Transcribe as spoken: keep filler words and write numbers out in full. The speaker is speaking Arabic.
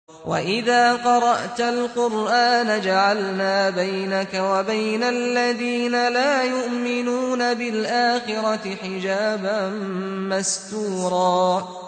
وَإِذَا قَرَأْتَ الْقُرْآنَ جَعَلْنَا بَيْنَكَ وَبَيْنَ الَّذِينَ لَا يُؤْمِنُونَ بِالْآخِرَةِ حِجَابًا مَّسْتُورًا